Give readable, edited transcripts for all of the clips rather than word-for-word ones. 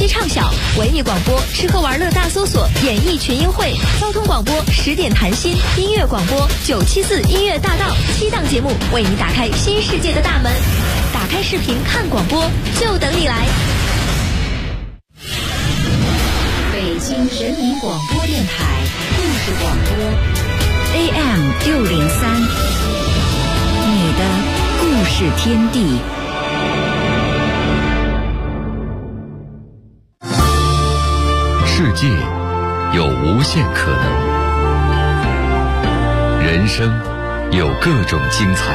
最畅晓；文艺广播吃喝玩乐大搜索，演艺群英会；交通广播10点谈心；音乐广播974音乐大道，7档节目为你打开新世界的大门。打开视频看广播，就等你来。 北京人民广播电台故事广播 AM603，你的故事天地。 世界有无限可能，人生有各种精彩，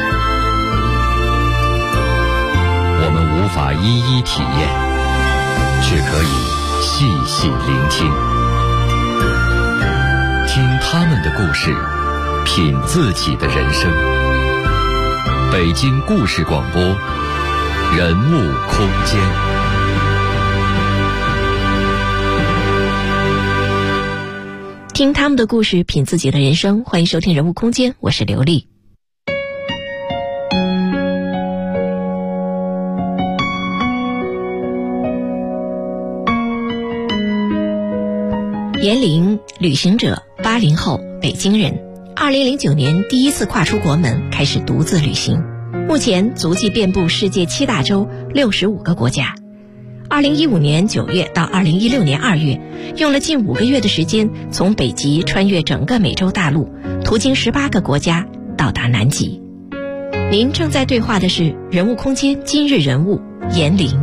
我们无法一一体验，却可以细细聆听，听他们的故事，品自己的人生。北京故事广播，人物空间。 听他们的故事，品自己的人生。欢迎收听人物空间，我是刘丽。严玲，旅行者，80后，北京人。2009年第一次跨出国门，开始独自旅行。目前足迹遍布世界7大洲65个国家。2015年9月到2016年2月，用了近5个月的时间，从北极穿越整个美洲大陆，途经18个国家，到达南极。您正在对话的是人物空间今日人物严玲。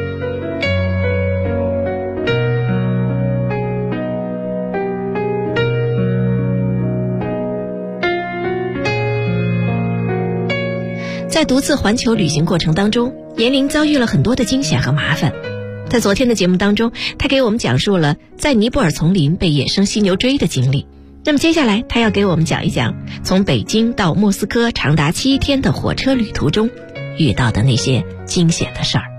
在独自环球旅行过程当中，严玲遭遇了很多的惊险和麻烦。在昨天的节目当中，他给我们讲述了在尼泊尔丛林被野生犀牛追的经历。那么接下来他要给我们讲一讲从北京到莫斯科长达7天的火车旅途中遇到的那些惊险的事儿。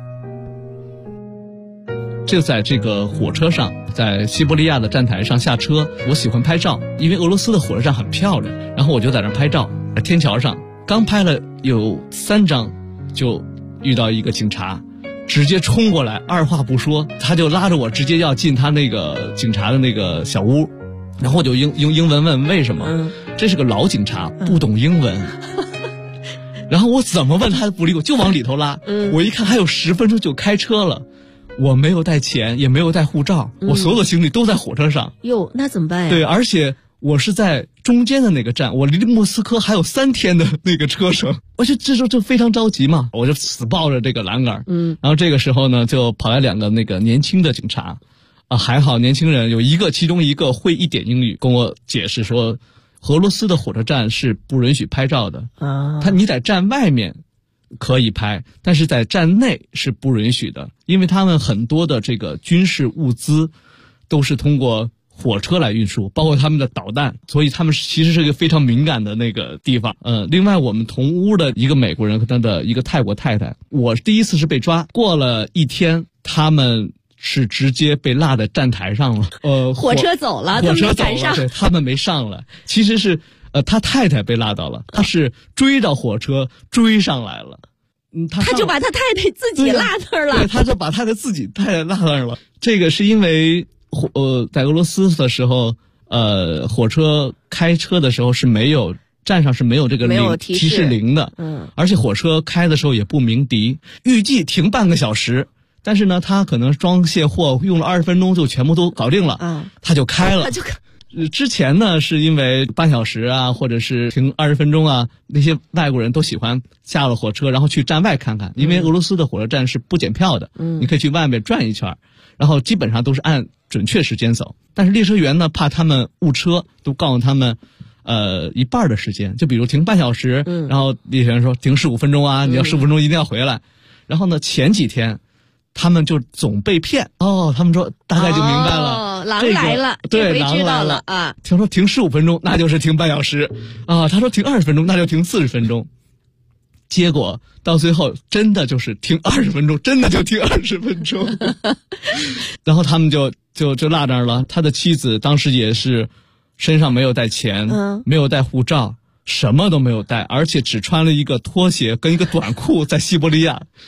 就在这个火车上，在西伯利亚的站台上下车，我喜欢拍照，因为俄罗斯的火车站很漂亮，然后我就在那拍照。在天桥上刚拍了有3张，就遇到一个警察，直接冲过来，二话不说，他就拉着我直接要进他那个警察的那个小屋，然后我就用英文问为什么，这是个老警察，不懂英文，然后我怎么问他都不理我，就往里头拉，我一看还有10分钟就开车了，我没有带钱，也没有带护照，我所有的行李都在火车上。 哟，那怎么办呀？ 对，而且我是在中间的那个站，我离莫斯科还有3天的那个车程，我就这时候就非常着急嘛，我就死抱着这个栏杆，然后这个时候呢，就跑来2个那个年轻的警察，还好年轻人有其中一个会一点英语，跟我解释说，俄罗斯的火车站是不允许拍照的，你在站外面可以拍，但是在站内是不允许的，因为他们很多的这个军事物资都是通过火车来运输，包括他们的导弹，所以他们其实是一个非常敏感的那个地方。另外我们同屋的一个美国人和他的一个泰国太太，我第一次是被抓，过了1天，他们是直接被落在站台上了。 火车走了， 火车走赶上， 对，他们没上来。其实是他太太被落到了，他是追到火车追上来了。 他就把他太太自己落那儿了。 对，他就把他的太太落那儿了。这个是因为在俄罗斯的时候，火车开车的时候是没有站上是没有这个提示铃的，而且火车开的时候也不鸣笛，预计停半个小时，但是呢，他可能装卸货用了20分钟就全部都搞定了，他就开了。之前呢，是因为半小时啊，或者是停20分钟啊，那些外国人都喜欢下了火车，然后去站外看看，因为俄罗斯的火车站是不检票的，你可以去外面转一圈，然后基本上都是按准确时间走。但是列车员呢，怕他们误车，都告诉他们，一半的时间，就比如停半小时，然后列车员说停15分钟啊，你要15分钟一定要回来。然后呢，前几天他们就总被骗，他们说大概就明白了。 狼来了， 对， 狼知道了啊！ 听说停15分钟，那就是停半小时啊。他说停20分钟，那就停40分钟。结果到最后真的就是停20分钟，真的就停20分钟。然后他们就落那儿了。他的妻子当时也是身上没有带钱，没有带护照，什么都没有带，而且只穿了一个拖鞋跟一个短裤在西伯利亚。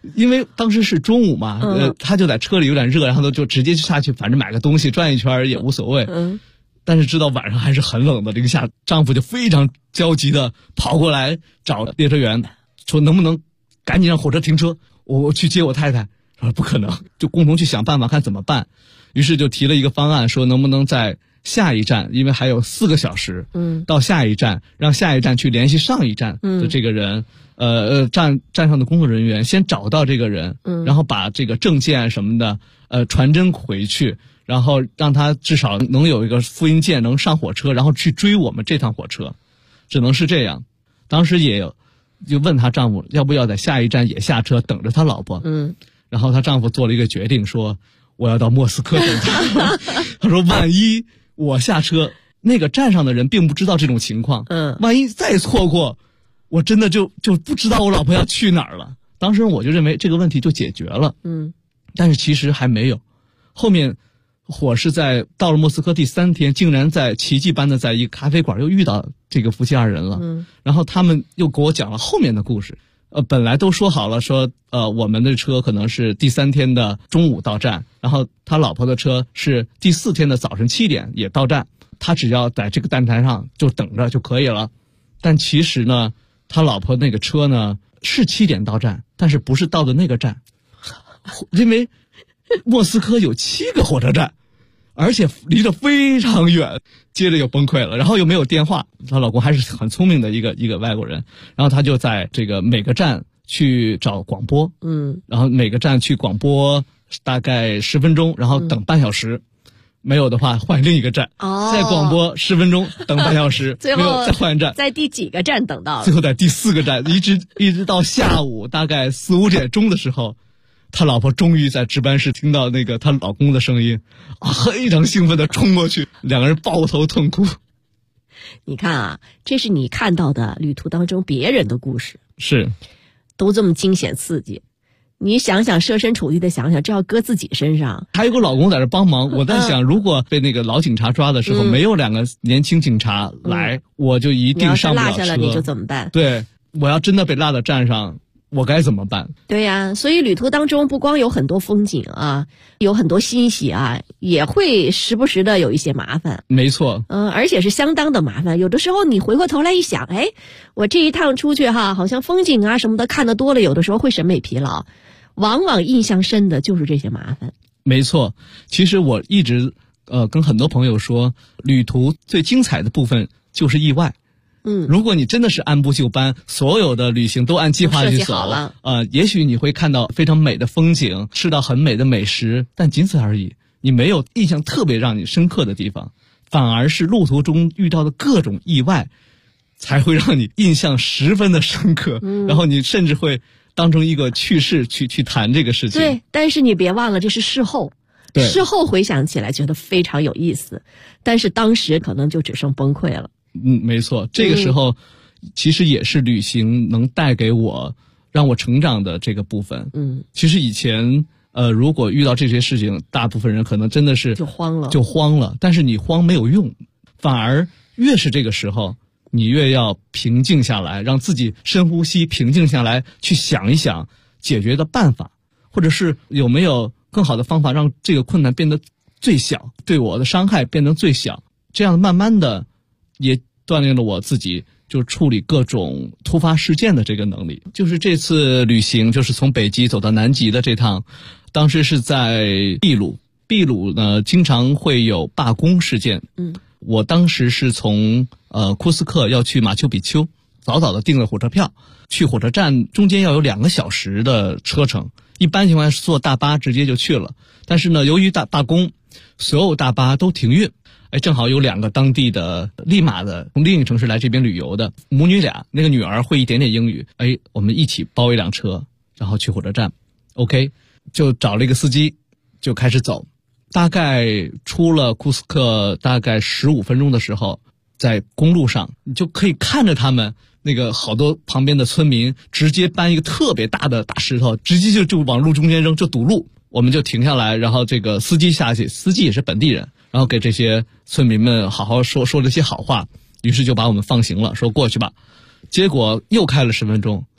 因为当时是中午嘛，他就在车里有点热，然后就直接下去，反正买个东西转一圈也无所谓。但是知道晚上还是很冷的零下，丈夫就非常焦急的跑过来找列车员，说能不能赶紧让火车停车，我去接我太太。说不可能，就共同去想办法看怎么办。于是就提了一个方案，说能不能在下一站，因为还有4个小时，到下一站，让下一站去联系上一站的这个人，站上的工作人员先找到这个人，然后把这个证件什么的，传真回去，然后让他至少能有一个复印件，能上火车，然后去追我们这趟火车，只能是这样。当时也就问她丈夫要不要在下一站也下车等着他老婆，然后她丈夫做了一个决定，说我要到莫斯科等他。他说万一我下车，那个站上的人并不知道这种情况，万一再错过，我真的就不知道我老婆要去哪儿了。当时我就认为这个问题就解决了，但是其实还没有。后面火是在到了莫斯科第3天，竟然在奇迹般的在一个咖啡馆又遇到这个夫妻2人了，然后他们又给我讲了后面的故事。本来都说好了，说我们的车可能是第3天的中午到站，然后他老婆的车是第4天的早晨7点也到站，他只要在这个站台上就等着就可以了。但其实呢，他老婆那个车呢是7点到站，但是不是到的那个站，因为莫斯科有7个火车站，而且离得非常远，接着又崩溃了，然后又没有电话。她老公还是很聪明的一个外国人，然后他就在这个每个站去找广播，然后每个站去广播大概10分钟，然后等半小时，没有的话换另一个站，再广播10分钟，等半小时， 最后没有再换站， 在第几个站等到了？ 最后在第4个站，一直到下午大概4、5点钟的时候。他老婆终于在值班室听到那个她老公的声音，非常兴奋地冲过去，2个人抱头痛哭。 你看啊，这是你看到的旅途当中别人的故事， 是， 都这么惊险刺激。你想想，设身处地的想想，这要搁自己身上。 还有个老公在这帮忙，我在想，如果被那个老警察抓的时候，没有2个年轻警察来，我就一定上不了车。 你要是落下了，你就怎么办？ 对，我要真的被落到站上，我该怎么办？ 对呀，所以旅途当中不光有很多风景啊，有很多欣喜啊，也会时不时的有一些麻烦。 没错， 而且是相当的麻烦。有的时候你回过头来一想，我这一趟出去好像风景啊什么的看得多了，有的时候会审美疲劳，往往印象深的就是这些麻烦。 没错，其实我一直跟很多朋友说，旅途最精彩的部分就是意外。如果你真的是按部就班，所有的旅行都按计划去走，也许你会看到非常美的风景，吃到很美的美食，但仅此而已。你没有印象特别让你深刻的地方，反而是路途中遇到的各种意外，才会让你印象十分的深刻。然后你甚至会当成一个趣事去谈这个事情。 对，但是你别忘了，这是事后。 对， 事后回想起来觉得非常有意思，但是当时可能就只剩崩溃了。 没错，这个时候其实也是旅行能带给我让我成长的这个部分。其实以前如果遇到这些事情，大部分人可能真的是就慌了， 但是你慌没有用，反而越是这个时候你越要平静下来，让自己深呼吸，平静下来，去想一想解决的办法，或者是有没有更好的方法让这个困难变得最小，对我的伤害变得最小。这样慢慢的也锻炼了我自己就处理各种突发事件的这个能力。就是这次旅行，就是从北极走到南极的这趟，当时是在秘鲁呢经常会有罢工事件。我当时是从库斯克要去马丘比丘，早早的订了火车票，去火车站中间要有2个小时的车程，一般情况下是坐大巴直接就去了。但是呢，由于罢工，所有大巴都停运。正好有2个当地的利马的从另一个城市来这边旅游的母女俩，那个女儿会一点点英语，我们一起包一辆车，然后去火车站。OK， 就找了一个司机，就开始走。大概出了库斯克大概15分钟的时候，在公路上你就可以看着他们那个好多旁边的村民直接搬一个特别大的大石头，直接就往路中间扔，就堵路。我们就停下来，然后这个司机下去，司机也是本地人，然后给这些村民们好好说了些好话，于是就把我们放行了，说过去吧。结果又开了10分钟，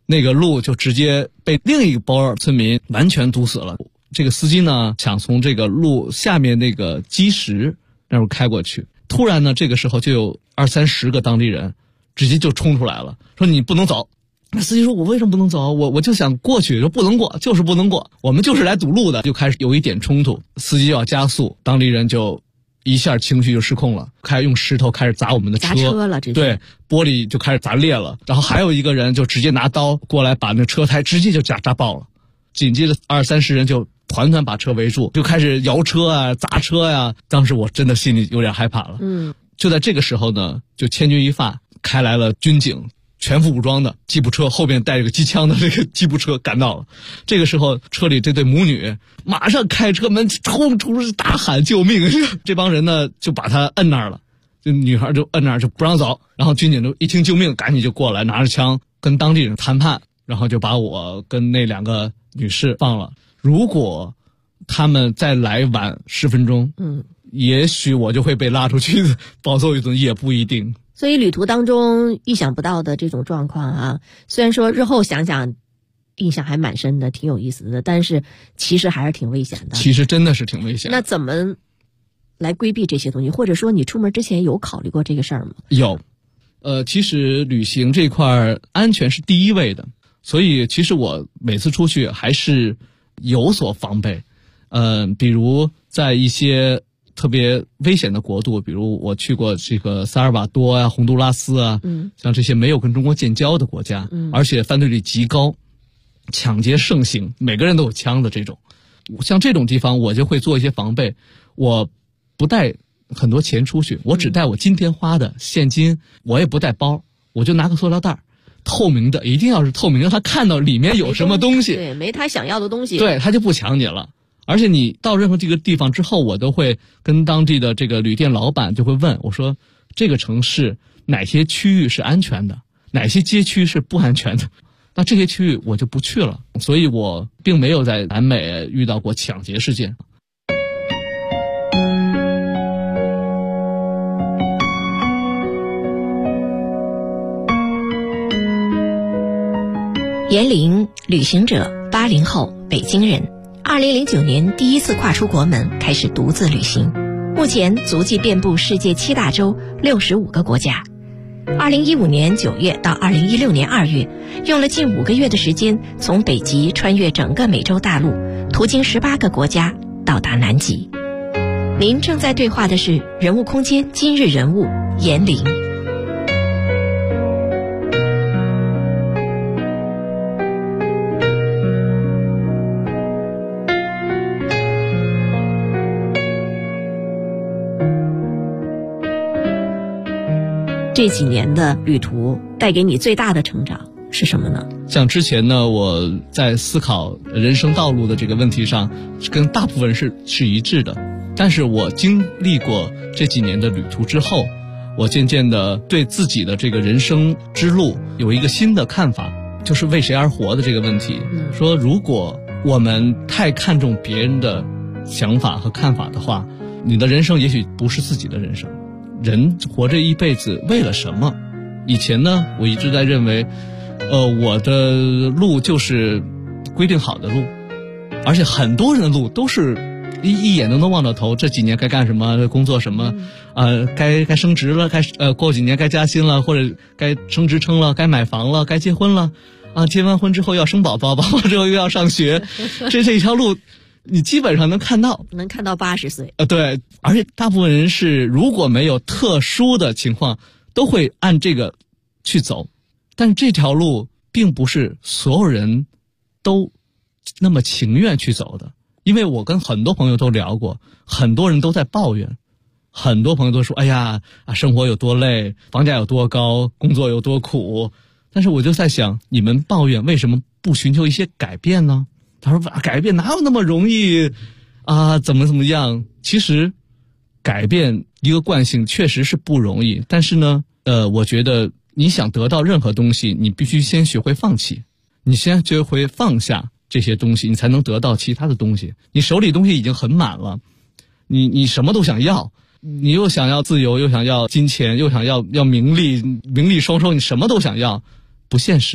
那个路就直接被另一波村民完全堵死了。这个司机呢想从这个路下面那个基石那儿开过去，突然呢这个时候就有20-30个当地人直接就冲出来了，说你不能走。那司机说我为什么不能走？我就想过去，说不能过，就是不能过，我们就是来堵路的。就开始有一点冲突，司机要加速，当地人就一下情绪就失控了，开始用石头开始砸我们的车， 砸车了， 对，玻璃就开始砸裂了。然后还有一个人就直接拿刀过来把那车胎直接就扎爆了。紧接着20-30人就团团把车围住，就开始摇车啊、砸车呀。当时我真的心里有点害怕了。就在这个时候呢，就千钧一发，开来了军警，全副武装的吉普车，后边带着个机枪的这个吉普车赶到了。这个时候车里这对母女马上开车门冲出去大喊救命。这帮人呢就把他摁那儿了，就女孩就摁那儿就不让走。然后军警就一听救命赶紧就过来，拿着枪跟当地人谈判，然后就把我跟那2个女士放了。如果他们再来晚10分钟，也许我就会被拉出去饱受一顿，也不一定。 所以旅途当中意想不到的这种状况啊，虽然说日后想想印象还蛮深的，挺有意思的，但是其实还是挺危险的。 其实真的是挺危险的。 那怎么来规避这些东西？或者说你出门之前有考虑过这个事儿吗？ 有，其实旅行这块安全是第一位的，所以其实我每次出去还是有所防备。比如在一些特别危险的国度，比如我去过这个萨尔瓦多啊、洪都拉斯啊，像这些没有跟中国建交的国家，而且犯罪率极高，抢劫盛行，每个人都有枪的这种，像这种地方我就会做一些防备。我不带很多钱出去，我只带我今天花的现金，我也不带包，我就拿个塑料袋，透明的，一定要是透明的，他看到里面有什么东西， 对，没他想要的东西， 对，他就不抢你了。而且你到任何这个地方之后，我都会跟当地的这个旅店老板就会问我说，这个城市哪些区域是安全的，哪些街区是不安全的，那这些区域我就不去了。所以我并没有在南美遇到过抢劫事件。 严玲，旅行者，80后，北京人。2009年第一次跨出国门，开始独自旅行，目前足迹遍布世界7大洲65个国家。2015年9月到2016年2月，用了近5个月的时间，从北极穿越整个美洲大陆，途经18个国家，到达南极。您正在对话的是人物空间今日人物严玲。这几年的旅途带给你最大的成长是什么呢？ 像之前呢，我在思考人生道路的这个问题上，跟大部分人是一致的。但是我经历过这几年的旅途之后，我渐渐的对自己的这个人生之路有一个新的看法，就是为谁而活的这个问题。说如果我们太看重别人的想法和看法的话，你的人生也许不是自己的人生。人活着一辈子为了什么？以前呢，我一直在认为，我的路就是规定好的路，而且很多人的路都是一眼都能望到头。这几年该干什么，工作什么，该升职了，过几年该加薪了，或者该升职称了，该买房了，该结婚了，结完婚之后要生宝宝，宝宝之后又要上学，这一条路。你基本上能看到 80岁。 对，而且大部分人是如果没有特殊的情况，都会按这个去走。但是这条路并不是所有人都那么情愿去走的，因为我跟很多朋友都聊过，很多人都在抱怨，很多朋友都说，哎呀，生活有多累，房价有多高，工作有多苦。但是我就在想，你们抱怨为什么不寻求一些改变呢？他说改变哪有那么容易怎么样。其实改变一个惯性确实是不容易，但是呢我觉得你想得到任何东西，你必须先学会放弃，你先学会放下这些东西，你才能得到其他的东西。你手里东西已经很满了，你什么都想要，你又想要自由，又想要金钱，又想要名利双收，你什么都想要，不现实。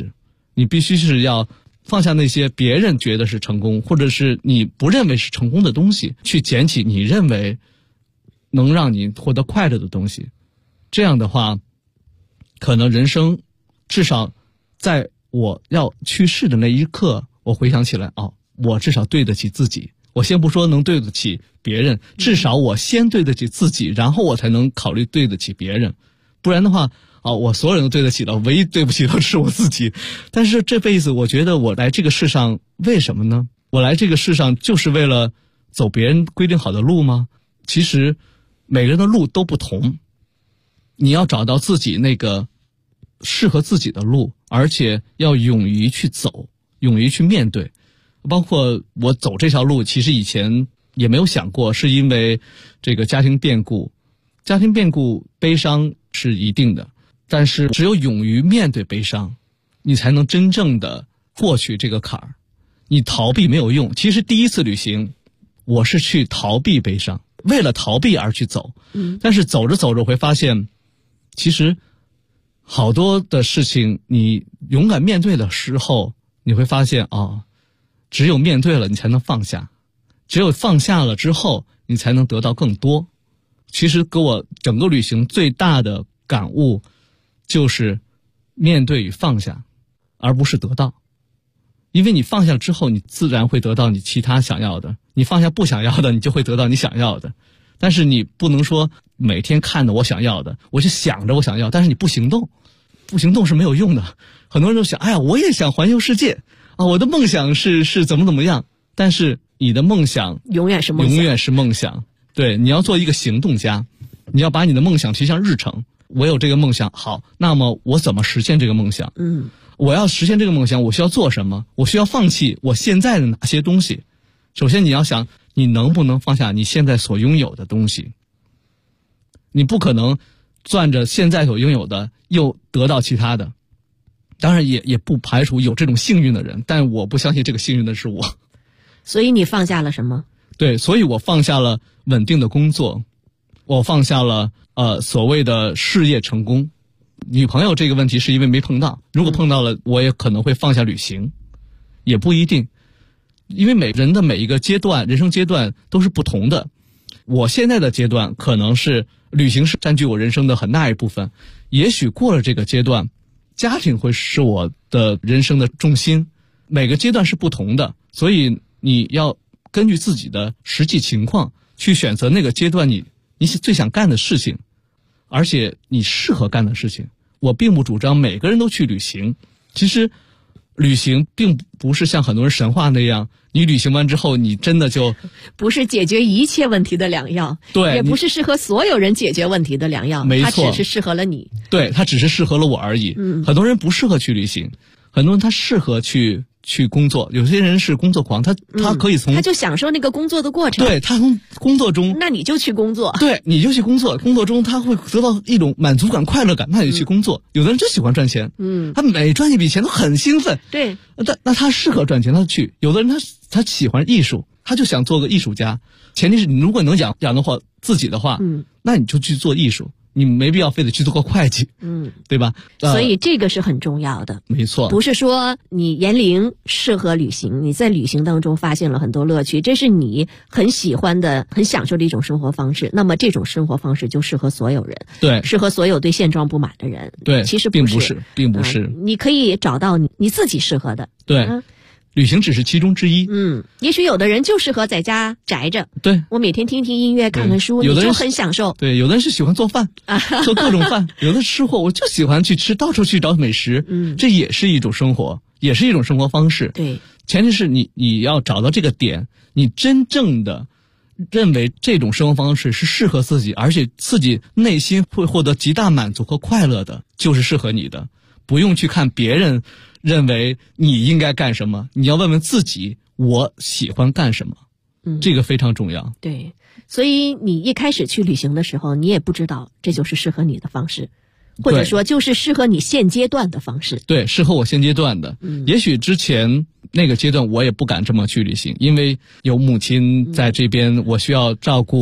你必须是要放下那些别人觉得是成功，或者是你不认为是成功的东西，去捡起你认为能让你获得快乐的东西。这样的话，可能人生至少在我要去世的那一刻，我回想起来，我至少对得起自己。我先不说能对得起别人，至少我先对得起自己，然后我才能考虑对得起别人。不然的话，我所有人都对得起了，唯一对不起的是我自己。但是这辈子我觉得我来这个世上为什么呢？我来这个世上就是为了走别人规定好的路吗？其实每个人的路都不同，你要找到自己那个适合自己的路，而且要勇于去走，勇于去面对。包括我走这条路，其实以前也没有想过，是因为这个家庭变故。家庭变故悲伤是一定的，但是只有勇于面对悲伤，你才能真正的过去这个坎儿。你逃避没有用。其实第一次旅行，我是去逃避悲伤，为了逃避而去走。但是走着走着会发现，其实好多的事情你勇敢面对的时候，你会发现只有面对了你才能放下，只有放下了之后你才能得到更多。其实给我整个旅行最大的感悟就是面对与放下，而不是得到。因为你放下之后，你自然会得到你其他想要的，你放下不想要的，你就会得到你想要的。但是你不能说每天看着我想要的，我就想着我想要，但是你不行动，不行动是没有用的。很多人都想，我也想环游世界我的梦想是怎么样，但是你的梦想永远是梦想。 对，你要做一个行动家，你要把你的梦想提上日程。我有这个梦想，好，那么我怎么实现这个梦想？我要实现这个梦想，我需要做什么？我需要放弃我现在的哪些东西？首先你要想，你能不能放下你现在所拥有的东西？你不可能攥着现在所拥有的又得到其他的。当然也不排除有这种幸运的人，但我不相信这个幸运的是我。 所以你放下了什么？ 对，所以我放下了稳定的工作，我放下了所谓的事业成功。女朋友这个问题是因为没碰到，如果碰到了，我也可能会放下旅行，也不一定。因为每人的每一个阶段，人生阶段都是不同的。我现在的阶段可能是旅行是占据我人生的很大一部分，也许过了这个阶段，家庭会是我的人生的重心。每个阶段是不同的，所以你要根据自己的实际情况去选择那个阶段你最想干的事情，而且你适合干的事情。我并不主张每个人都去旅行，其实旅行并不是像很多人神话那样，你旅行完之后你真的就不是解决一切问题的良药， 对， 也不是适合所有人解决问题的良药， 没错， 它只是适合了你。 对，它只是适合了我而已。很多人不适合去旅行，很多人他适合去工作，有些人是工作狂，他可以他就享受那个工作的过程。 对，他从工作中， 那你就去工作。 对，你就去工作，工作中他会得到一种满足感、快乐感，那你去工作。有的人就喜欢赚钱，他每赚一笔钱都很兴奋。 对， 那他适合赚钱，他去。有的人他喜欢艺术，他就想做个艺术家。前提是你如果能养的话自己的话，那你就去做艺术。你没必要非得去做个会计，对吧？ 所以这个是很重要的。 没错， 不是说你年龄适合旅行，你在旅行当中发现了很多乐趣，这是你很喜欢的、很享受的一种生活方式。那么这种生活方式就适合所有人，对，适合所有对现状不满的人。 对， 其实并不是， 你可以找到你自己适合的。 对。旅行只是其中之一。 也许有的人就适合在家宅着， 对， 我每天听听音乐、看看书， 有的人就很享受。 对，有的人是喜欢做饭，做各种饭，有的吃货我就喜欢去吃，到处去找美食，这也是一种生活，也是一种生活方式。 对， 前提是你要找到这个点，你真正的认为这种生活方式是适合自己，而且自己内心会获得极大满足和快乐的，就是适合你的。不用去看别人认为你应该干什么，你要问问自己，我喜欢干什么。这个非常重要。 对，所以你一开始去旅行的时候，你也不知道这就是适合你的方式，或者说就是适合你现阶段的方式。 对，适合我现阶段的。也许之前那个阶段我也不敢这么去旅行，因为有母亲在这边，我需要照顾，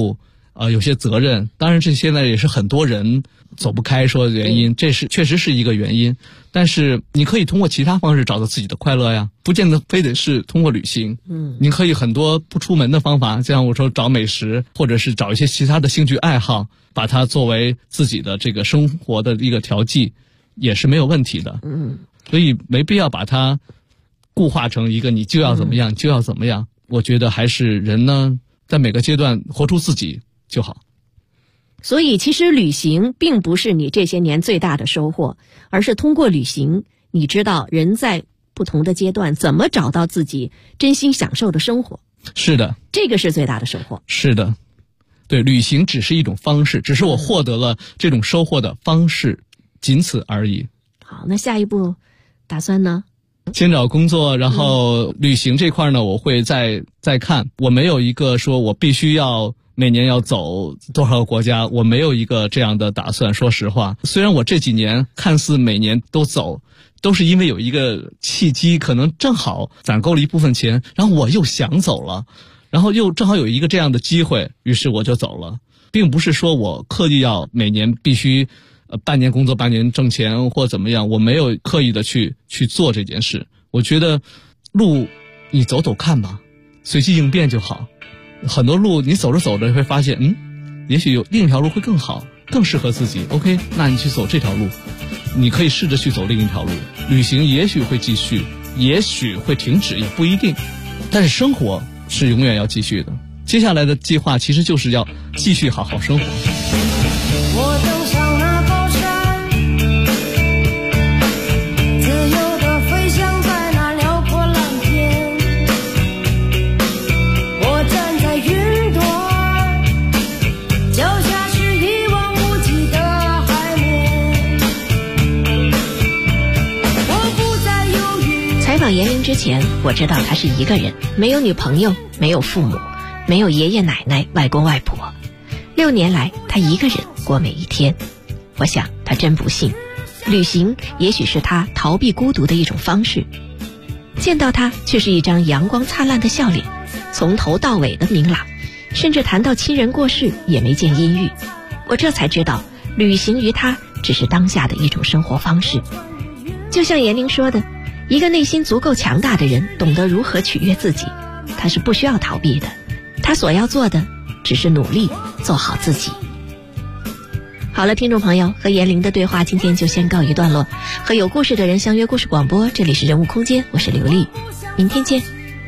有些责任。当然这现在也是很多人走不开说的原因，这是确实是一个原因。但是你可以通过其他方式找到自己的快乐呀，不见得非得是通过旅行。你可以很多不出门的方法，像我说找美食，或者是找一些其他的兴趣爱好，把它作为自己的这个生活的一个调剂，也是没有问题的。所以没必要把它固化成一个你就要怎么样就要怎么样。我觉得还是人呢，在每个阶段活出自己就好。 所以其实旅行并不是你这些年最大的收获，而是通过旅行，你知道人在不同的阶段怎么找到自己真心享受的生活。 是的， 这个是最大的收获。 是的，对，旅行只是一种方式，只是我获得了这种收获的方式，仅此而已。 好，那下一步打算呢？ 先找工作，然后旅行这块呢，我会再看。我没有一个说我必须要每年要走多少个国家，我没有一个这样的打算。说实话，虽然我这几年看似每年都走，都是因为有一个契机，可能正好攒够了一部分钱，然后我又想走了，然后又正好有一个这样的机会，于是我就走了。并不是说我刻意要每年必须半年工作半年挣钱或怎么样，我没有刻意的去做这件事。我觉得路你走走看吧，随机应变就好。很多路你走着走着会发现，也许有另一条路会更好，更适合自己。OK， 那你去走这条路，你可以试着去走另一条路。旅行也许会继续，也许会停止，也不一定。但是生活是永远要继续的。接下来的计划其实就是要继续好好生活。 我登上那高山，自由地飞翔在那辽阔蓝天。我站在云端，脚下是一望无际的海面。我不再犹豫。 采访严玲之前，我知道她是一个人，没有女朋友，没有父母，没有爷爷奶奶、外公外婆。6年来，他一个人过每一天。我想他真不幸，旅行也许是他逃避孤独的一种方式。见到他却是一张阳光灿烂的笑脸，从头到尾的明朗，甚至谈到亲人过世也没见阴郁。我这才知道，旅行于他只是当下的一种生活方式。就像严玲说的，一个内心足够强大的人，懂得如何取悦自己，他是不需要逃避的，他所要做的只是努力做好自己。好了，听众朋友，和严玲的对话今天就先告一段落。和有故事的人相约故事广播，这里是人物空间，我是刘丽，明天见。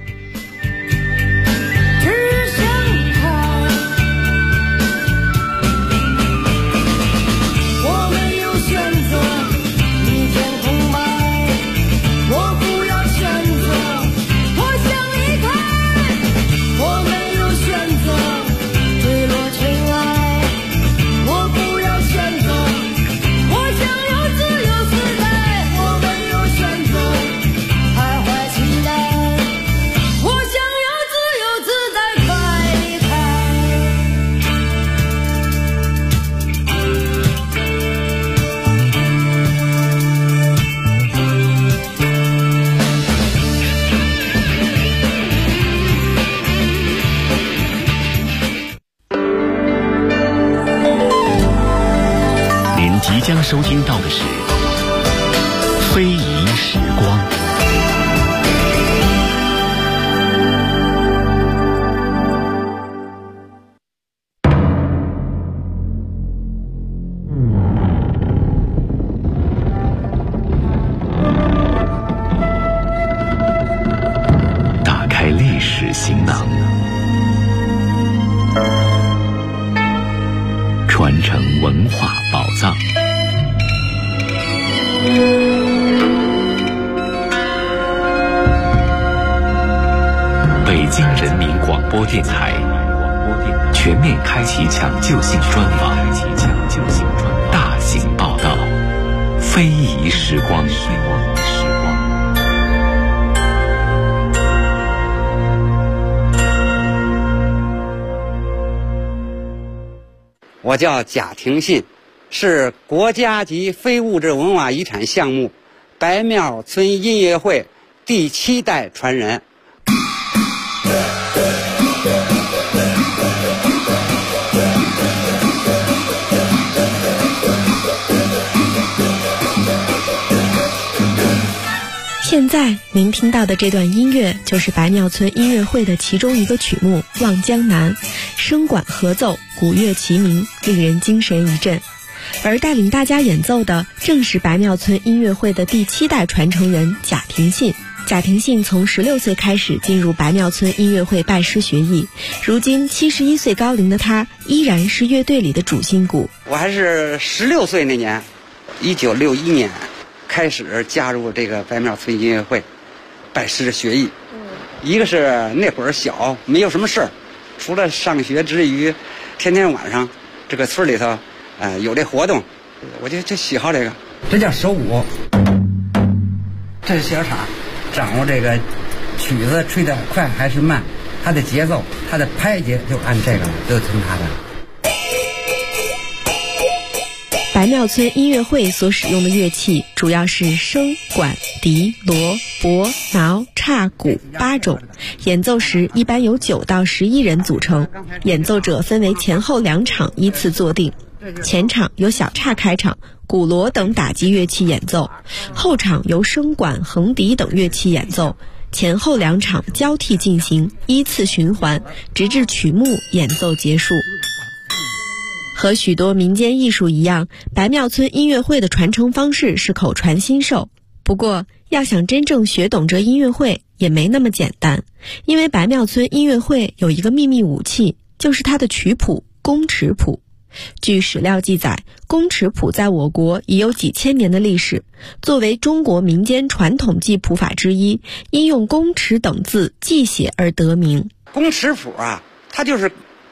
即将收听到的是非遗时光。打开历史行囊，传承文化宝藏。北京人民广播电台全面开启抢救性专访，大型报道，非遗时光。 我叫贾廷信，是国家级非物质文化遗产项目白庙村音乐会第7代传人。 现在您听到的这段音乐就是白庙村音乐会的其中一个曲目《望江南》，声管合奏，鼓乐齐鸣，令人精神一振。而带领大家演奏的正是白庙村音乐会的第7代传承人贾廷信。贾廷信从16岁开始进入白庙村音乐会拜师学艺，如今71岁高龄的他依然是乐队里的主心骨。 我还是16岁那年，1961年开始加入这个白庙村音乐会，拜师学艺。一个是那会儿小，没有什么事儿，除了上学之余，天天晚上这个村里头，有这活动，我就喜好这个。这叫手鼓，这是小叉，掌握这个曲子吹得快还是慢，它的节奏，它的拍节就按这个，就听它的。 白庙村音乐会所使用的乐器主要是笙、管、笛、锣、钹、挠、叉、鼓8种，演奏时一般由9到11人组成，演奏者分为前后2场依次坐定。前场由小叉开场，鼓锣等打击乐器演奏，后场由笙管、横笛等乐器演奏，前后2场交替进行，依次循环，直至曲目演奏结束。和许多民间艺术一样，白庙村音乐会的传承方式是口传心授。不过，要想真正学懂这音乐会也没那么简单，因为白庙村音乐会有一个秘密武器，就是它的曲谱宫尺谱。据史料记载，宫尺谱在我国已有几千年的历史，作为中国民间传统记谱法之一，因用宫尺等字记写而得名。 宫尺谱啊，它就是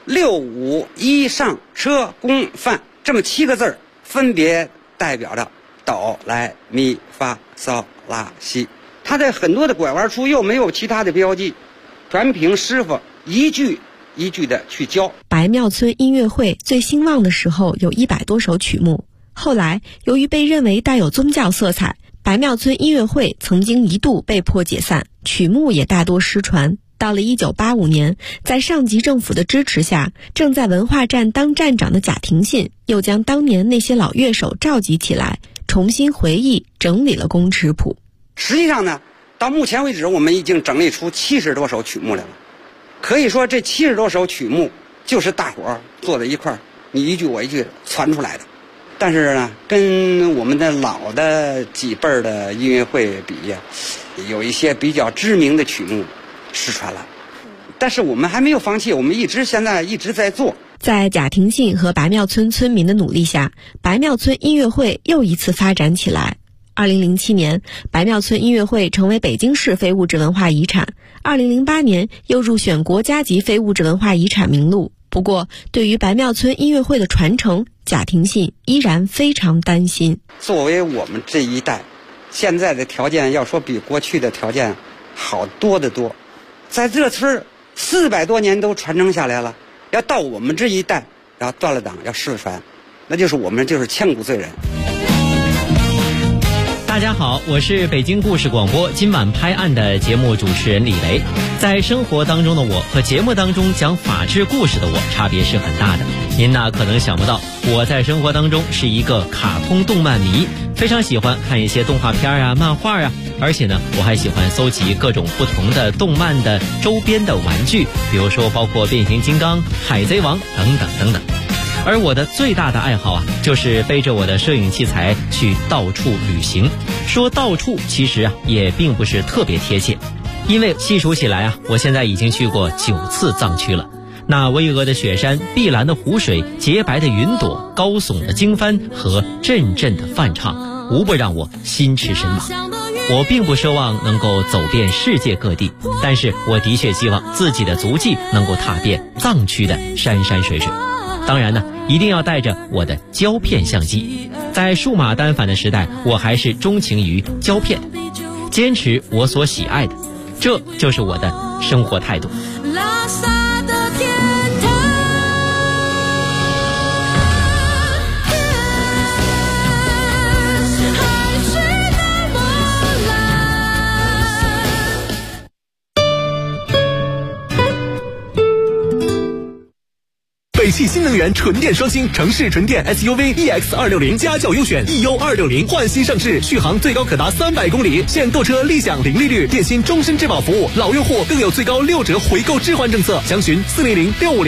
6、5、1上车宫范这么7个字，分别代表着哆来咪发嗦拉西。它在很多的拐弯处又没有其他的标记，全凭师傅一句一句的去教。 白庙村音乐会最兴旺的时候有100多首曲目，后来由于被认为带有宗教色彩，白庙村音乐会曾经一度被迫解散，曲目也大多失传。到了1985年，在上级政府的支持下，正在文化站当站长的贾廷信又将当年那些老乐手召集起来，重新回忆整理了宫尺谱。 实际上呢，到目前为止我们已经整理出70多首曲目来了。可以说这70多首曲目就是大伙儿坐在一块儿，你一句我一句传出来的。但是呢，跟我们的老的几辈儿的音乐会比呀，有一些比较知名的曲目失传了，但是我们还没有放弃，我们现在一直在做。 在贾廷信和白庙村村民的努力下，白庙村音乐会又一次发展起来。2007年，白庙村音乐会成为北京市非物质文化遗产，2008年又入选国家级非物质文化遗产名录。不过，对于白庙村音乐会的传承，贾廷信依然非常担心。 作为我们这一代，现在的条件要说比过去的条件好多得多。在这村400多年都传承下来了，要到我们这一代，要断了档，要失传，那就是我们就是千古罪人。 大家好，我是北京故事广播今晚拍案的节目主持人李雷。在生活当中的我和节目当中讲法治故事的我差别是很大的。您呢可能想不到，我在生活当中是一个卡通动漫迷，非常喜欢看一些动画片啊、漫画啊，而且呢我还喜欢搜集各种不同的动漫的周边的玩具，比如说包括变形金刚、海贼王等等等等。而我的最大的爱好啊，就是背着我的摄影器材去到处旅行。说到处其实啊也并不是特别贴切，因为细数起来啊，我现在已经去过9次藏区了。那巍峨的雪山、碧蓝的湖水、洁白的云朵、高耸的经幡和阵阵的梵唱，无不让我心驰神往。我并不奢望能够走遍世界各地，但是我的确希望自己的足迹能够踏遍藏区的山山水水。当然呢，一定要带着我的胶片相机。在数码单反的时代，我还是钟情于胶片，坚持我所喜爱的，这就是我的生活态度。 拉萨的天堂，海水那么蓝。 北汽新能源纯电双星，城市纯电 SUV EX260家轿优选 EU260焕新上市，续航最高可达300公里，现购车立享零利率，电信终身质保服务，老用户更有最高6折回购置换政策，详询400-650